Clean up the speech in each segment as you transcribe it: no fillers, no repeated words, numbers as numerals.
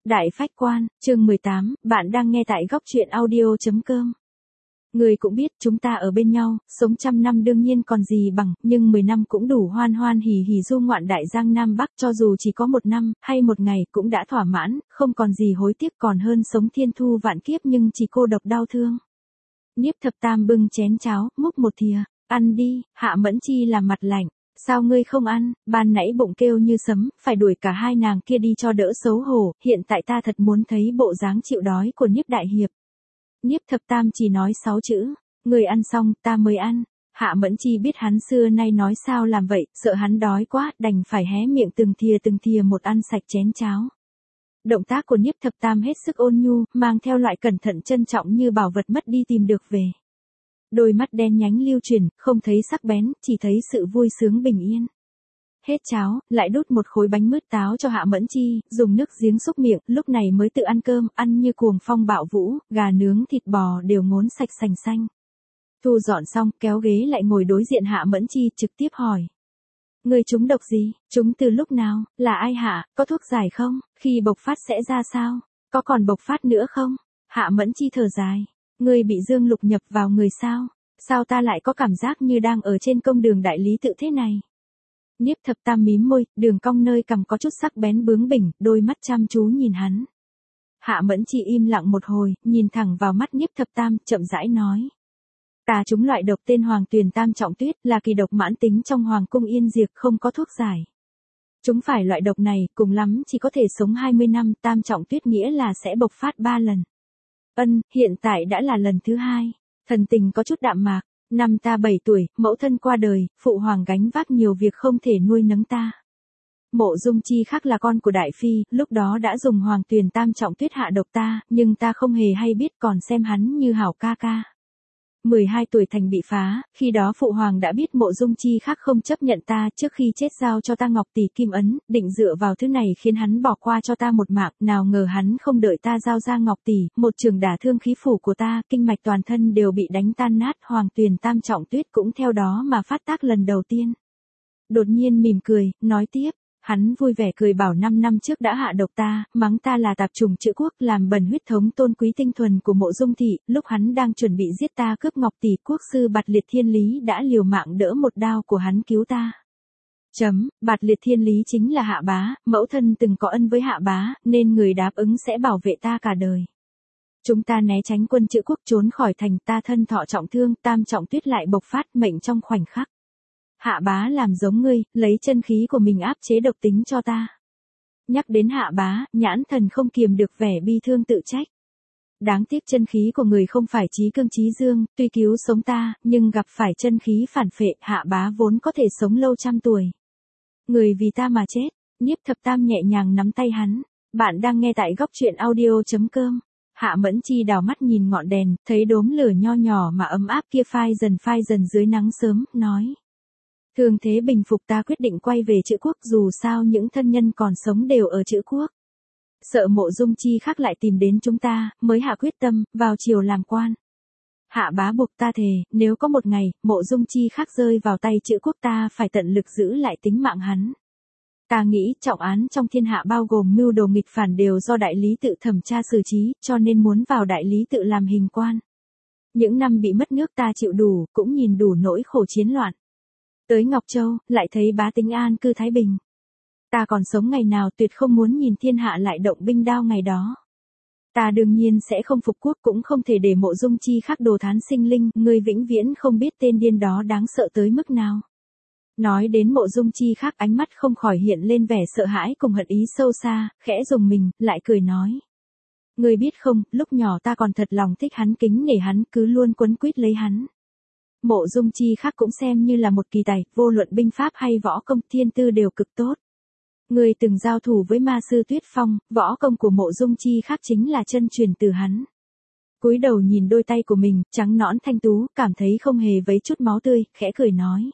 Đại Phách Quan, chương 18, bạn đang nghe tại góc truyện audio.com. Người cũng biết chúng ta ở bên nhau, sống 100 năm đương nhiên còn gì bằng, nhưng 10 năm cũng đủ hoan hoan hỉ hỉ du ngoạn đại giang Nam Bắc, cho dù chỉ có 1 năm, hay 1 ngày cũng đã thỏa mãn, không còn gì hối tiếc, còn hơn sống thiên thu vạn kiếp nhưng chỉ cô độc đau thương. Niếp Thập Tam bưng chén cháo, múc một thìa, ăn đi. Hạ Mẫn Chi làm mặt lạnh. Sao ngươi không ăn, ban nãy bụng kêu như sấm, phải đuổi cả hai nàng kia đi cho đỡ xấu hổ, hiện tại ta thật muốn thấy bộ dáng chịu đói của Niếp đại hiệp. Niếp Thập Tam chỉ nói 6 chữ, ngươi ăn xong, ta mới ăn. Hạ Mẫn Chi biết hắn xưa nay nói sao làm vậy, sợ hắn đói quá, đành phải hé miệng từng thìa một ăn sạch chén cháo. Động tác của Niếp Thập Tam hết sức ôn nhu, mang theo loại cẩn thận trân trọng như bảo vật mất đi tìm được về. Đôi mắt đen nhánh lưu chuyển, không thấy sắc bén, chỉ thấy sự vui sướng bình yên. Hết cháo, lại đút một khối bánh mứt táo cho Hạ Mẫn Chi, dùng nước giếng xúc miệng, lúc này mới tự ăn cơm, ăn như cuồng phong bạo vũ, gà nướng thịt bò đều ngốn sạch sành xanh. Thu dọn xong, kéo ghế lại ngồi đối diện Hạ Mẫn Chi, trực tiếp hỏi. Người trúng độc gì, trúng từ lúc nào, là ai hạ, có thuốc giải không, khi bộc phát sẽ ra sao, có còn bộc phát nữa không? Hạ Mẫn Chi thở dài. Ngươi bị dương lục nhập vào người sao? Sao ta lại có cảm giác như đang ở trên công đường đại lý tự thế này? Niếp Thập Tam mím môi, đường cong nơi cằm có chút sắc bén bướng bỉnh, đôi mắt chăm chú nhìn hắn. Hạ Mẫn Chi im lặng một hồi, nhìn thẳng vào mắt Niếp Thập Tam, chậm rãi nói. Ta trúng loại độc tên Hoàng Tuyền Tam Trọng Tuyết, là kỳ độc mãn tính trong Hoàng cung Yên Diệt, không có thuốc giải. Chúng phải loại độc này, cùng lắm chỉ có thể sống 20 năm, Tam Trọng Tuyết nghĩa là sẽ bộc phát 3 lần. Hiện tại đã là lần thứ 2. Thần tình có chút đạm mạc. Năm ta 7 tuổi, mẫu thân qua đời, phụ hoàng gánh vác nhiều việc không thể nuôi nấng ta. Mộ Dung Chi khác là con của Đại Phi, lúc đó đã dùng Hoàng Tuyền Tam Trọng Tuyết hạ độc ta, nhưng ta không hề hay biết, còn xem hắn như hảo ca ca. 12 tuổi thành bị phá, khi đó phụ hoàng đã biết Mộ Dung Chi khác không chấp nhận ta, trước khi chết giao cho ta ngọc tỷ kim ấn, định dựa vào thứ này khiến hắn bỏ qua cho ta một mạng, nào ngờ hắn không đợi ta giao ra ngọc tỷ, một trường đả thương khí phủ của ta, kinh mạch toàn thân đều bị đánh tan nát, Hoàng Tuyền Tam Trọng Tuyết cũng theo đó mà phát tác lần đầu tiên. Đột nhiên mỉm cười, nói tiếp. Hắn vui vẻ cười bảo 5 năm trước đã hạ độc ta, mắng ta là tạp chủng chữ quốc, làm bẩn huyết thống tôn quý tinh thuần của Mộ Dung thị, lúc hắn đang chuẩn bị giết ta cướp ngọc tỷ, quốc sư Bạt Liệt Thiên Lý đã liều mạng đỡ một đao của hắn cứu ta. Bạt Liệt Thiên Lý chính là Hạ bá, mẫu thân từng có ân với Hạ bá, nên người đáp ứng sẽ bảo vệ ta cả đời. Chúng ta né tránh quân chữ quốc trốn khỏi thành, ta thân thọ trọng thương, Tam Trọng Tuyết lại bộc phát, mệnh trong khoảnh khắc. Hạ bá làm giống ngươi, lấy chân khí của mình áp chế độc tính cho ta. Nhắc đến Hạ bá, nhãn thần không kiềm được vẻ bi thương tự trách. Đáng tiếc chân khí của người không phải chí cương chí dương, tuy cứu sống ta, nhưng gặp phải chân khí phản phệ, Hạ bá vốn có thể sống lâu 100 tuổi. Người vì ta mà chết. Niếp Thập Tam nhẹ nhàng nắm tay hắn. Bạn đang nghe tại góc truyện audio.com. Hạ Mẫn Chi đảo mắt nhìn ngọn đèn, thấy đốm lửa nho nhỏ mà ấm áp kia phai dần dưới nắng sớm, nói. Thương thế bình phục, ta quyết định quay về Chữ Quốc, dù sao những thân nhân còn sống đều ở Chữ Quốc. Sợ Mộ Dung Chi khác lại tìm đến chúng ta, mới hạ quyết tâm, vào triều làm quan. Hạ bá buộc ta thề, nếu có một ngày, Mộ Dung Chi khác rơi vào tay Chữ Quốc ta phải tận lực giữ lại tính mạng hắn. Ta nghĩ trọng án trong thiên hạ bao gồm mưu đồ nghịch phản đều do đại lý tự thẩm tra xử trí, cho nên muốn vào đại lý tự làm hình quan. Những năm bị mất nước ta chịu đủ, cũng nhìn đủ nỗi khổ chiến loạn. Tới Ngọc Châu, lại thấy bá tính an cư thái bình. Ta còn sống ngày nào tuyệt không muốn nhìn thiên hạ lại động binh đao ngày đó. Ta đương nhiên sẽ không phục quốc, cũng không thể để Mộ Dung Chi khác đồ thán sinh linh, ngươi vĩnh viễn không biết tên điên đó đáng sợ tới mức nào. Nói đến Mộ Dung Chi khác, ánh mắt không khỏi hiện lên vẻ sợ hãi cùng hận ý sâu xa, khẽ rùng mình, lại cười nói. Ngươi biết không, lúc nhỏ ta còn thật lòng thích hắn, kính nể hắn, cứ luôn quấn quýt lấy hắn. Mộ Dung Chi khác cũng xem như là một kỳ tài, vô luận binh pháp hay võ công, thiên tư đều cực tốt. Người từng giao thủ với ma sư Tuyết Phong, võ công của Mộ Dung Chi khác chính là chân truyền từ hắn. Cúi đầu nhìn đôi tay của mình, trắng nõn thanh tú, cảm thấy không hề vấy chút máu tươi, khẽ cười nói.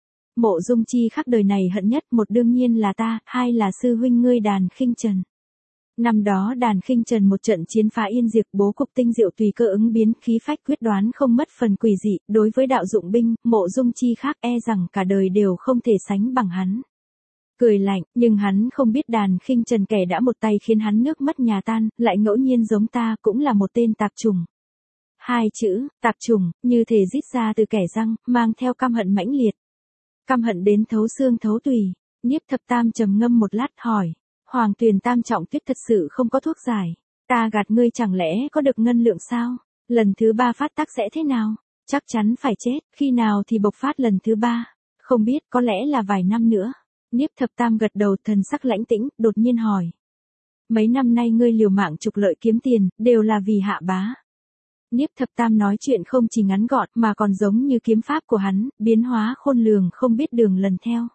Mộ Dung Chi khác đời này hận nhất, một đương nhiên là ta, hai là sư huynh ngươi Đàn Khinh Trần. Năm đó Đàn Khinh Trần một trận chiến phá Yên Diệt, bố cục tinh diệu tùy cơ ứng biến, khí phách quyết đoán không mất phần quỷ dị, đối với đạo dụng binh, Mộ Dung Chi khác e rằng cả đời đều không thể sánh bằng hắn. Cười lạnh, nhưng hắn không biết Đàn Khinh Trần kẻ đã một tay khiến hắn nước mất nhà tan, lại ngẫu nhiên giống ta cũng là một tên tạp chủng. Hai chữ, tạp chủng, như thể rít ra từ kẻ răng, mang theo căm hận mãnh liệt. Căm hận đến thấu xương thấu tùy. Niếp Thập Tam trầm ngâm một lát hỏi. Hoàng Tuyền Tam Trọng Tuyết thật sự không có thuốc giải. Ta gạt ngươi chẳng lẽ có được ngân lượng sao? Lần thứ 3 phát tác sẽ thế nào? Chắc chắn phải chết, khi nào thì bộc phát lần thứ 3? Không biết, có lẽ là vài năm nữa. Niếp Thập Tam gật đầu, thần sắc lãnh tĩnh, đột nhiên hỏi. Mấy năm nay ngươi liều mạng trục lợi kiếm tiền, đều là vì Hạ Bá. Niếp Thập Tam nói chuyện không chỉ ngắn gọn mà còn giống như kiếm pháp của hắn, biến hóa khôn lường không biết đường lần theo.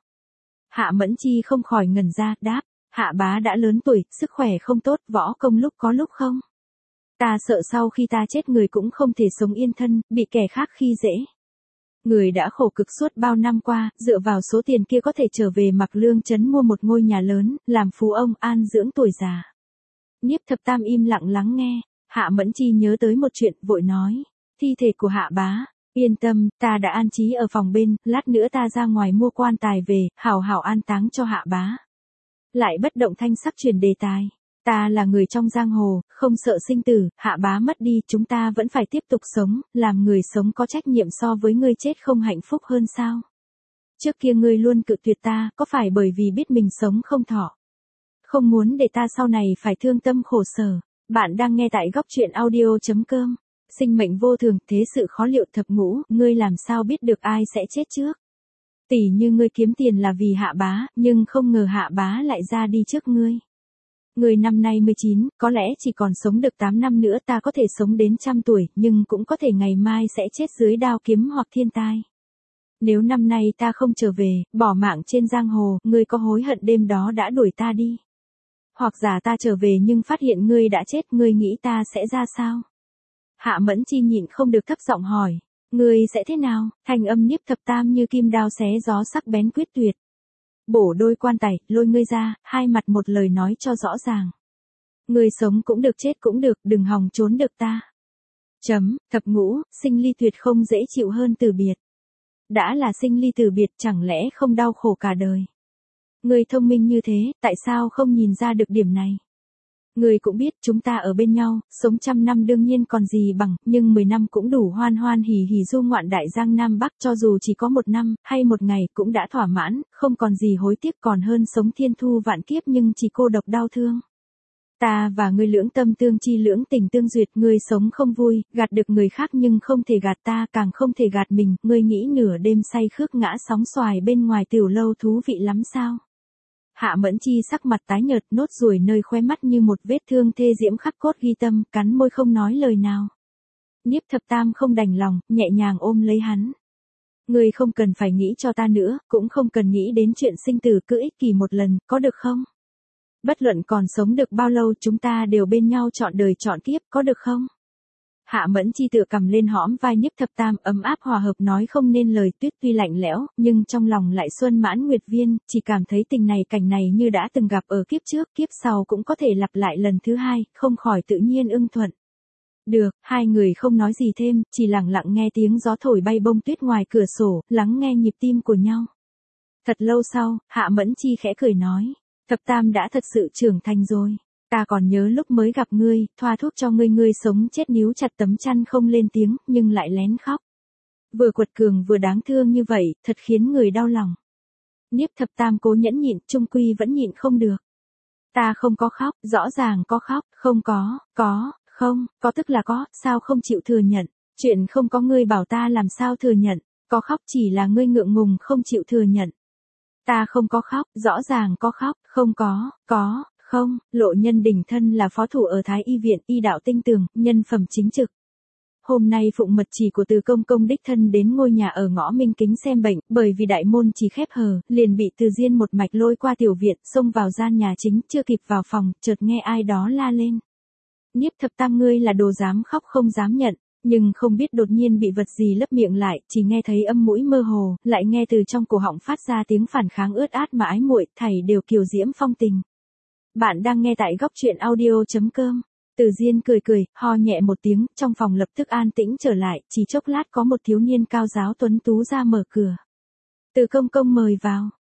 Hạ Mẫn Chi không khỏi ngẩn ra, đáp, Hạ Bá đã lớn tuổi, sức khỏe không tốt, võ công lúc có lúc không. Ta sợ sau khi ta chết người cũng không thể sống yên thân, bị kẻ khác khi dễ. Người đã khổ cực suốt bao năm qua, dựa vào số tiền kia có thể trở về Mạc Lương trấn mua một ngôi nhà lớn, làm phú ông an dưỡng tuổi già. Niếp Thập Tam im lặng lắng nghe, Hạ Mẫn Chi nhớ tới một chuyện, vội nói, thi thể của Hạ Bá, yên tâm, ta đã an trí ở phòng bên, lát nữa ta ra ngoài mua quan tài về, hảo hảo an táng cho Hạ Bá. Lại bất động thanh sắc chuyển đề tài. Ta là người trong giang hồ, không sợ sinh tử, Hạ Bá mất đi, chúng ta vẫn phải tiếp tục sống, làm người sống có trách nhiệm so với ngươi chết không hạnh phúc hơn sao? Trước kia ngươi luôn cự tuyệt ta, có phải bởi vì biết mình sống không thọ? Không muốn để ta sau này phải thương tâm khổ sở. Bạn đang nghe tại góc truyện audio.com. Sinh mệnh vô thường, thế sự khó liệu thập ngũ, ngươi làm sao biết được ai sẽ chết trước? Tỷ như ngươi kiếm tiền là vì Hạ Bá, nhưng không ngờ Hạ Bá lại ra đi trước ngươi. Người năm nay 19, có lẽ chỉ còn sống được 8 năm nữa, ta có thể sống đến 100 tuổi, nhưng cũng có thể ngày mai sẽ chết dưới đao kiếm hoặc thiên tai. Nếu năm nay ta không trở về, bỏ mạng trên giang hồ, ngươi có hối hận đêm đó đã đuổi ta đi? Hoặc giả ta trở về nhưng phát hiện ngươi đã chết, ngươi nghĩ ta sẽ ra sao? Hạ Mẫn Chi nhịn không được thấp giọng hỏi, ngươi sẽ thế nào? Thanh âm Niếp Thập Tam như kim đao xé gió sắc bén quyết tuyệt. Bổ đôi quan tài, lôi ngươi ra, hai mặt một lời nói cho rõ ràng. Ngươi sống cũng được chết cũng được, đừng hòng trốn được ta. Thập ngũ, sinh ly tuyệt không dễ chịu hơn từ biệt. Đã là sinh ly từ biệt chẳng lẽ không đau khổ cả đời. Ngươi thông minh như thế, tại sao không nhìn ra được điểm này? Ngươi cũng biết chúng ta ở bên nhau, sống 100 năm đương nhiên còn gì bằng, nhưng 10 năm cũng đủ hoan hoan hỉ hỉ du ngoạn đại giang Nam Bắc, cho dù chỉ có 1 năm, hay 1 ngày cũng đã thỏa mãn, không còn gì hối tiếc, còn hơn sống thiên thu vạn kiếp nhưng chỉ cô độc đau thương. Ta và ngươi lưỡng tâm tương chi lưỡng tình tương duyệt, ngươi sống không vui, gạt được người khác nhưng không thể gạt ta, càng không thể gạt mình, ngươi nghĩ nửa đêm say khước ngã sóng xoài bên ngoài tiểu lâu thú vị lắm sao? Hạ Mẫn Chi sắc mặt tái nhợt, nốt ruồi nơi khóe mắt như một vết thương thê diễm khắc cốt ghi tâm, cắn môi không nói lời nào. Niếp Thập Tam không đành lòng, nhẹ nhàng ôm lấy hắn. Ngươi không cần phải nghĩ cho ta nữa, cũng không cần nghĩ đến chuyện sinh tử, cứ ích kỷ một lần, có được không? Bất luận còn sống được bao lâu, chúng ta đều bên nhau trọn đời trọn kiếp, có được không? Hạ Mẫn Chi tựa cầm lên hõm vai Niếp Thập Tam, ấm áp hòa hợp nói không nên lời, tuyết tuy lạnh lẽo, nhưng trong lòng lại xuân mãn nguyệt viên, chỉ cảm thấy tình này cảnh này như đã từng gặp ở kiếp trước, kiếp sau cũng có thể lặp lại lần thứ hai, không khỏi tự nhiên ưng thuận. Được, hai người không nói gì thêm, chỉ lặng lặng nghe tiếng gió thổi bay bông tuyết ngoài cửa sổ, lắng nghe nhịp tim của nhau. Thật lâu sau, Hạ Mẫn Chi khẽ cười nói, Thập Tam đã thật sự trưởng thành rồi. Ta còn nhớ lúc mới gặp ngươi, thoa thuốc cho ngươi, ngươi sống chết níu chặt tấm chăn không lên tiếng, nhưng lại lén khóc. Vừa quật cường vừa đáng thương như vậy, thật khiến người đau lòng. Niếp Thập Tam cố nhẫn nhịn, chung quy vẫn nhịn không được. Ta không có khóc, rõ ràng có khóc, không có, không, có tức là có, sao không chịu thừa nhận, chuyện không có ngươi bảo ta làm sao thừa nhận, có khóc chỉ là ngươi ngượng ngùng không chịu thừa nhận. Ta không có khóc, rõ ràng có khóc, không có, không, Lộ Nhân đỉnh thân là phó thủ ở Thái Y viện, y đạo tinh tường, nhân phẩm chính trực. Hôm nay phụng mật chỉ của Từ công công đích thân đến ngôi nhà ở ngõ Minh Kính xem bệnh, bởi vì đại môn chỉ khép hờ, liền bị Từ Diên một mạch lôi qua tiểu viện, xông vào gian nhà chính, chưa kịp vào phòng, chợt nghe ai đó la lên. Niếp Thập Tam, ngươi là đồ dám khóc không dám nhận, nhưng không biết đột nhiên bị vật gì lấp miệng lại, chỉ nghe thấy âm mũi mơ hồ, lại nghe từ trong cổ họng phát ra tiếng phản kháng ướt át mà ái muội, thảy đều kiều diễm phong tình. Bạn đang nghe tại góc truyện audio.com. Từ Diên cười cười, ho nhẹ một tiếng, trong phòng lập tức an tĩnh trở lại, chỉ chốc lát có một thiếu niên cao giáo tuấn tú ra mở cửa. Từ công công mời vào.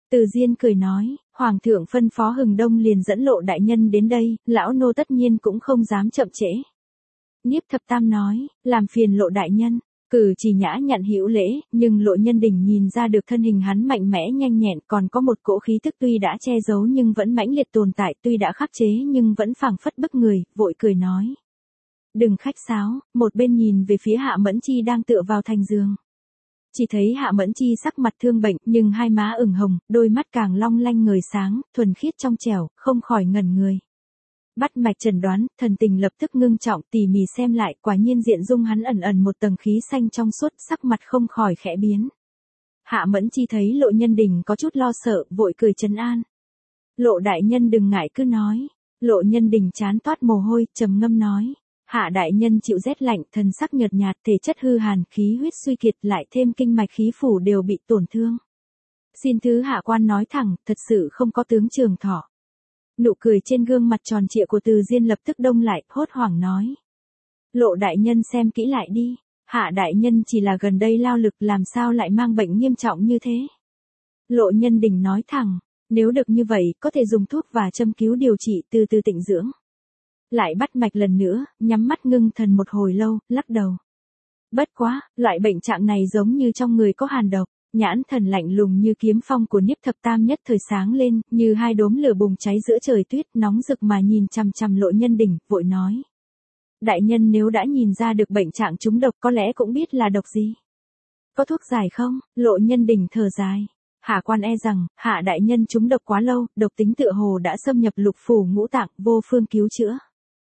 Từ Diên cười nói, Hoàng thượng phân phó Hừng Đông liền dẫn Lộ đại nhân đến đây, lão nô tất nhiên cũng không dám chậm trễ. Nhiếp Thập Tam nói, làm phiền Lộ đại nhân, cử chỉ nhã nhặn hữu lễ, nhưng Lộ Nhân Đình nhìn ra được thân hình hắn mạnh mẽ nhanh nhẹn, còn có một cỗ khí tức tuy đã che giấu nhưng vẫn mãnh liệt tồn tại, tuy đã khắc chế nhưng vẫn phảng phất bức người, vội cười nói. Đừng khách sáo, một bên nhìn về phía Hạ Mẫn Chi đang tựa vào thành giường. Chỉ thấy Hạ Mẫn Chi sắc mặt thương bệnh, nhưng hai má ửng hồng, đôi mắt càng long lanh ngời sáng, thuần khiết trong trẻo, không khỏi ngẩn người. Bắt mạch chẩn đoán, thần tình lập tức ngưng trọng, tỉ mỉ xem lại, quả nhiên diện dung hắn ẩn ẩn một tầng khí xanh trong suốt, sắc mặt không khỏi khẽ biến. Hạ Mẫn Chi thấy Lộ Nhân Đình có chút lo sợ, vội cười trấn an. Lộ đại nhân đừng ngại cứ nói. Lộ Nhân Đình chán toát mồ hôi, trầm ngâm nói. Hạ đại nhân chịu rét lạnh, thần sắc nhợt nhạt, thể chất hư hàn, khí huyết suy kiệt, lại thêm kinh mạch khí phủ đều bị tổn thương. Xin thứ hạ quan nói thẳng, thật sự không có tướng trường thọ. Nụ cười trên gương mặt tròn trịa của Từ Diên lập tức đông lại, hốt hoảng nói. Lộ đại nhân xem kỹ lại đi, Hạ đại nhân chỉ là gần đây lao lực làm sao lại mang bệnh nghiêm trọng như thế. Lộ Nhân Đình nói thẳng, nếu được như vậy, có thể dùng thuốc và châm cứu điều trị từ từ tịnh dưỡng. Lại bắt mạch lần nữa, nhắm mắt ngưng thần một hồi lâu, lắc đầu. Bất quá, loại bệnh trạng này giống như trong người có hàn độc, nhãn thần lạnh lùng như kiếm phong của Nhiếp Thập Tam nhất thời sáng lên, như hai đốm lửa bùng cháy giữa trời tuyết, nóng rực mà nhìn chằm chằm Lộ Nhân Đình, vội nói. Đại nhân nếu đã nhìn ra được bệnh trạng trúng độc có lẽ cũng biết là độc gì. Có thuốc giải không? Lộ Nhân Đình thở dài. Hạ quan e rằng, Hạ đại nhân trúng độc quá lâu, độc tính tựa hồ đã xâm nhập lục phủ ngũ tạng, vô phương cứu chữa.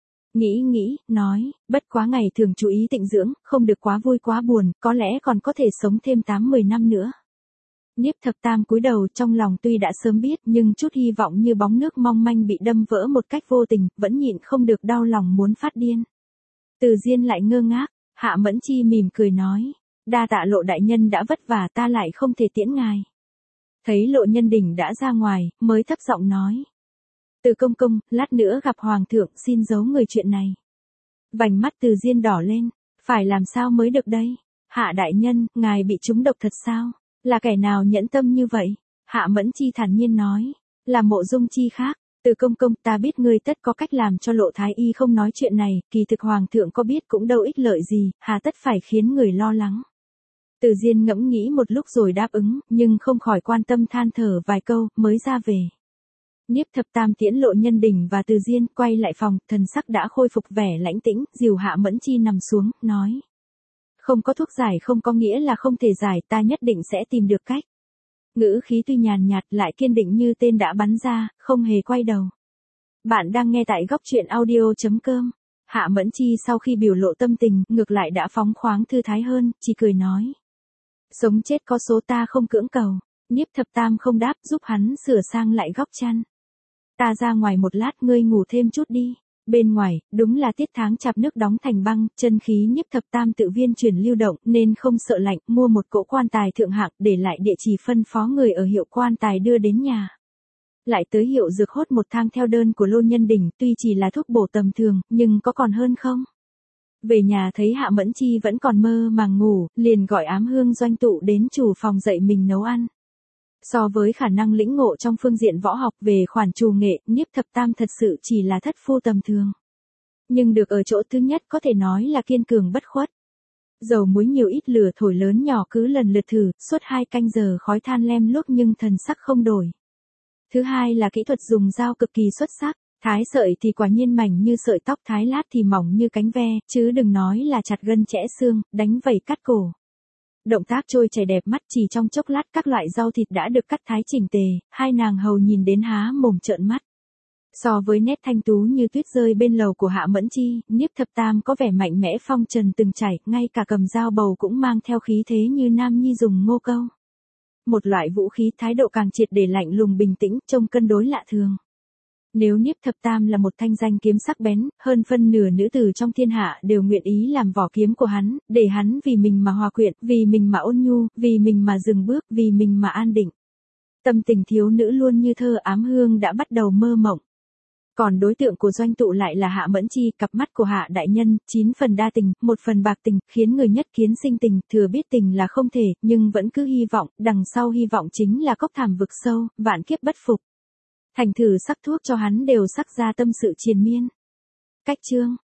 Nghĩ, nói, bất quá ngày thường chú ý tịnh dưỡng, không được quá vui quá buồn, có lẽ còn có thể sống thêm 8-10 năm nữa. Nhiếp Thập Tam cúi đầu, trong lòng tuy đã sớm biết nhưng chút hy vọng như bóng nước mong manh bị đâm vỡ một cách vô tình, vẫn nhịn không được đau lòng muốn phát điên. Từ Diên lại ngơ ngác, Hạ Mẫn Chi mỉm cười nói, đa tạ Lộ đại nhân đã vất vả, ta lại không thể tiễn ngài. Thấy Lộ Nhân Đình đã ra ngoài, mới thấp giọng nói. Từ công công, lát nữa gặp Hoàng thượng, xin giấu người chuyện này. Vành mắt Từ Diên đỏ lên, phải làm sao mới được đây? Hạ đại nhân, ngài bị trúng độc thật sao? Là kẻ nào nhẫn tâm như vậy? Hạ Mẫn Chi thản nhiên nói, là Mộ Dung Chi khác. Từ công công, ta biết ngươi tất có cách làm cho Lộ thái y không nói chuyện này, kỳ thực Hoàng thượng có biết cũng đâu ích lợi gì, hà tất phải khiến người lo lắng. Từ Diên ngẫm nghĩ một lúc rồi đáp ứng, nhưng không khỏi quan tâm than thở vài câu, mới ra về. Nhiếp Thập Tam tiễn Lộ Nhân Đình và Từ Diên, quay lại phòng, thần sắc đã khôi phục vẻ lãnh tĩnh, dìu Hạ Mẫn Chi nằm xuống, nói. Không có thuốc giải không có nghĩa là không thể giải, ta nhất định sẽ tìm được cách. Ngữ khí tuy nhàn nhạt lại kiên định như tên đã bắn ra, không hề quay đầu. Bạn đang nghe tại góc truyện audio.com. Hạ Mẫn Chi sau khi biểu lộ tâm tình, ngược lại đã phóng khoáng thư thái hơn, chỉ cười nói. Sống chết có số, ta không cưỡng cầu. Nhiếp Thập Tam không đáp, giúp hắn sửa sang lại góc chăn. Ta ra ngoài một lát, ngươi ngủ thêm chút đi. Bên ngoài, đúng là tiết tháng chạp nước đóng thành băng, chân khí Nhiếp Thập Tam tự viên chuyển lưu động, nên không sợ lạnh, mua một cỗ quan tài thượng hạng, để lại địa chỉ phân phó người ở hiệu quan tài đưa đến nhà. Lại tới hiệu dược hốt một thang theo đơn của Lô Nhân Đình, tuy chỉ là thuốc bổ tầm thường, nhưng có còn hơn không? Về nhà thấy Hạ Mẫn Chi vẫn còn mơ màng ngủ, liền gọi Ám Hương Doanh Tụ đến chủ phòng dạy mình nấu ăn. So với khả năng lĩnh ngộ trong phương diện võ học về khoản trù nghệ, Nhiếp Thập Tam thật sự chỉ là thất phu tầm thường. Nhưng được ở chỗ thứ nhất có thể nói là kiên cường bất khuất. Dầu muối nhiều ít lửa thổi lớn nhỏ cứ lần lượt thử, suốt 2 canh giờ khói than lem luốc nhưng thần sắc không đổi. Thứ hai là kỹ thuật dùng dao cực kỳ xuất sắc, thái sợi thì quả nhiên mảnh như sợi tóc, thái lát thì mỏng như cánh ve, chứ đừng nói là chặt gân chẽ xương, đánh vẩy cắt cổ. Động tác trôi chảy đẹp mắt, chỉ trong chốc lát các loại rau thịt đã được cắt thái chỉnh tề, hai nàng hầu nhìn đến há mồm trợn mắt. So với nét thanh tú như tuyết rơi bên lầu của Hạ Mẫn Chi, Nhiếp Thập Tam có vẻ mạnh mẽ phong trần từng trải, ngay cả cầm dao bầu cũng mang theo khí thế như nam nhi dùng ngô câu. Một loại vũ khí, thái độ càng triệt để lạnh lùng bình tĩnh, trông cân đối lạ thường. Nếu Nhiếp Thập Tam là một thanh danh kiếm sắc bén, hơn phân nửa nữ tử trong thiên hạ đều nguyện ý làm vỏ kiếm của hắn, để hắn vì mình mà hòa quyện, vì mình mà ôn nhu, vì mình mà dừng bước, vì mình mà an định. Tâm tình thiếu nữ luôn như thơ, Ám Hương đã bắt đầu mơ mộng. Còn đối tượng của doanh tụ lại là Hạ Mẫn Chi, cặp mắt của Hạ đại nhân, 9 phần đa tình, 1 phần bạc tình, khiến người nhất kiến sinh tình, thừa biết tình là không thể, nhưng vẫn cứ hy vọng, đằng sau hy vọng chính là cốc thảm vực sâu, vạn kiếp bất phục. Thành thử sắc thuốc cho hắn đều sắc ra tâm sự triền miên. Cách chương